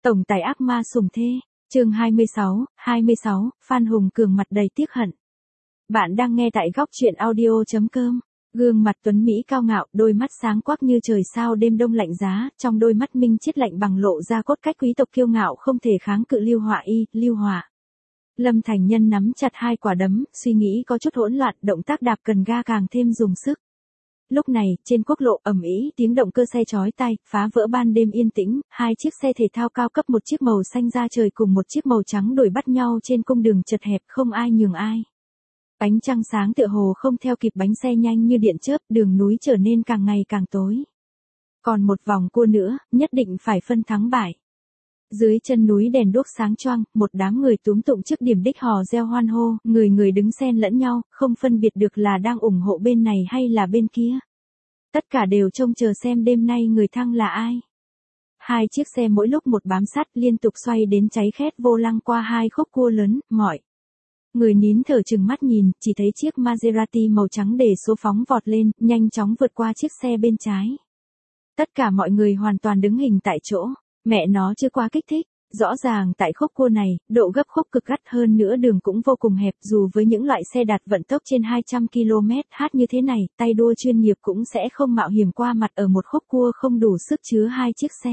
Tổng tài ác ma sủng thê, chương 26, Phan Hùng Cường mặt đầy tiếc hận. Bạn đang nghe tại góc truyện audio.com. Gương mặt tuấn Mỹ cao ngạo, đôi mắt sáng quắc như trời sao đêm đông lạnh giá, trong đôi mắt minh chiết lạnh bằng lộ ra cốt cách quý tộc kiêu ngạo không thể kháng cự Lưu Họa. Lâm Thành Nhân nắm chặt hai quả đấm, suy nghĩ có chút hỗn loạn, động tác đạp cần ga càng thêm dùng sức. Lúc này, trên quốc lộ ầm ĩ, tiếng động cơ xe chói tai, phá vỡ ban đêm yên tĩnh, hai chiếc xe thể thao cao cấp, một chiếc màu xanh da trời cùng một chiếc màu trắng đuổi bắt nhau trên cung đường chật hẹp, không ai nhường ai. Ánh trăng sáng tựa hồ không theo kịp bánh xe nhanh như điện chớp, đường núi trở nên càng ngày càng tối. Còn một vòng cua nữa, nhất định phải phân thắng bại. Dưới chân núi đèn đuốc sáng choang, một đám người túm tụng trước điểm đích hò reo hoan hô, người đứng xen lẫn nhau, không phân biệt được là đang ủng hộ bên này hay là bên kia. Tất cả đều trông chờ xem đêm nay người thăng là ai. Hai chiếc xe mỗi lúc một bám sát liên tục xoay đến cháy khét vô lăng qua hai khúc cua lớn, mọi người nín thở chừng mắt nhìn, chỉ thấy chiếc Maserati màu trắng để số phóng vọt lên, nhanh chóng vượt qua chiếc xe bên trái. Tất cả mọi người hoàn toàn đứng hình tại chỗ. Mẹ nó chưa quá kích thích, rõ ràng tại khúc cua này, độ gấp khúc cực gắt hơn nữa đường cũng vô cùng hẹp, dù với những loại xe đạt vận tốc trên 200 km/h như thế này, tay đua chuyên nghiệp cũng sẽ không mạo hiểm qua mặt ở một khúc cua không đủ sức chứa hai chiếc xe.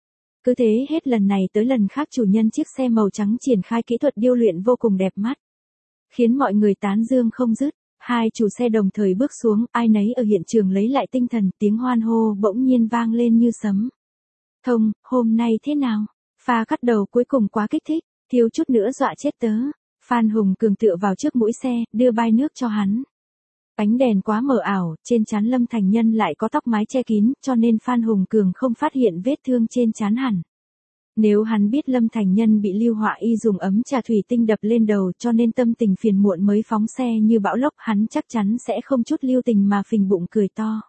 Cứ thế hết lần này tới lần khác chủ nhân chiếc xe màu trắng triển khai kỹ thuật điêu luyện vô cùng đẹp mắt, khiến mọi người tán dương không dứt. Hai chủ xe đồng thời bước xuống, ai nấy ở hiện trường lấy lại tinh thần, tiếng hoan hô bỗng nhiên vang lên như sấm. Thông, hôm nay thế nào? Pha cắt đầu cuối cùng quá kích thích, thiếu chút nữa dọa chết tớ. Phan Hùng Cường tựa vào trước mũi xe, đưa bai nước cho hắn. Ánh đèn quá mờ ảo, trên trán Lâm Thành Nhân lại có tóc mái che kín, cho nên Phan Hùng Cường không phát hiện vết thương trên trán hẳn. Nếu hắn biết Lâm Thành Nhân bị Lưu Họa Y dùng ấm trà thủy tinh đập lên đầu cho nên tâm tình phiền muộn mới phóng xe như bão lốc, hắn chắc chắn sẽ không chút lưu tình mà phình bụng cười to.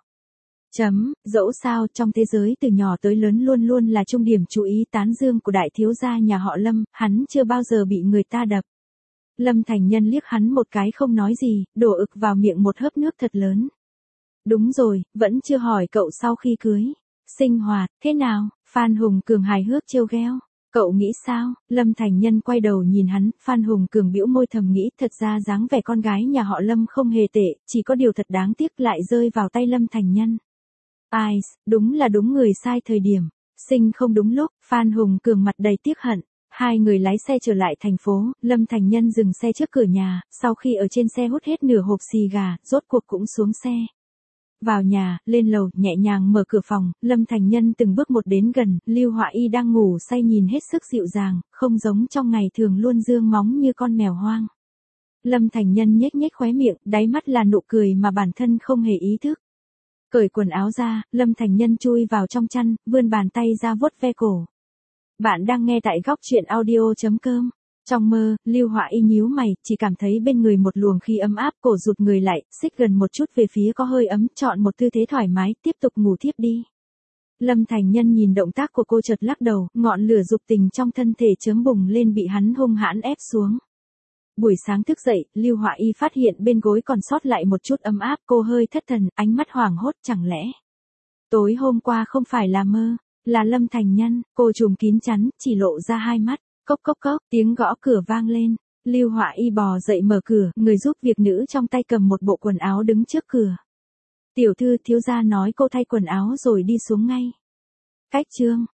Dẫu sao trong thế giới từ nhỏ tới lớn luôn luôn là trung điểm chú ý tán dương của đại thiếu gia nhà họ Lâm, hắn chưa bao giờ bị người ta đập. Lâm Thành Nhân liếc hắn một cái không nói gì, đổ ực vào miệng một hớp nước thật lớn. Đúng rồi, vẫn chưa hỏi cậu sau khi cưới. Sinh hoạt, thế nào? Phan Hùng Cường hài hước trêu ghẹo. Cậu nghĩ sao? Lâm Thành Nhân quay đầu nhìn hắn, Phan Hùng Cường bĩu môi thầm nghĩ thật ra dáng vẻ con gái nhà họ Lâm không hề tệ, chỉ có điều thật đáng tiếc lại rơi vào tay Lâm Thành Nhân. Ai, đúng là đúng người sai thời điểm, sinh không đúng lúc, Phan Hùng Cường mặt đầy tiếc hận. Hai người lái xe trở lại thành phố, Lâm Thành Nhân dừng xe trước cửa nhà, sau khi ở trên xe hút hết nửa hộp xì gà, rốt cuộc cũng xuống xe. Vào nhà, lên lầu, nhẹ nhàng mở cửa phòng, Lâm Thành Nhân từng bước một đến gần, Lưu Họa Y đang ngủ say nhìn hết sức dịu dàng, không giống trong ngày thường luôn dương móng như con mèo hoang. Lâm Thành Nhân nhếch nhếch khóe miệng, đáy mắt là nụ cười mà bản thân không hề ý thức. Cởi quần áo ra, Lâm Thành Nhân chui vào trong chăn, vươn bàn tay ra vuốt ve cổ. Bạn đang nghe tại góc truyện audio.com. Trong mơ, Lưu Họa Y nhíu mày, chỉ cảm thấy bên người một luồng khí ấm áp, cổ rụt người lại, xích gần một chút về phía có hơi ấm, chọn một tư thế thoải mái, tiếp tục ngủ thiếp đi. Lâm Thành Nhân nhìn động tác của cô chợt lắc đầu, ngọn lửa dục tình trong thân thể chớm bùng lên bị hắn hung hãn ép xuống. Buổi sáng thức dậy, Lưu Họa Y phát hiện bên gối còn sót lại một chút ấm áp, cô hơi thất thần, ánh mắt hoảng hốt, chẳng lẽ tối hôm qua không phải là mơ, là Lâm Thành Nhân. Cô trùm kín chắn, chỉ lộ ra hai mắt. Cốc cốc cốc, tiếng gõ cửa vang lên. Lưu Họa Y bò dậy mở cửa, người giúp việc nữ trong tay cầm một bộ quần áo đứng trước cửa. Tiểu thư, thiếu gia nói cô thay quần áo rồi đi xuống ngay. Cách chương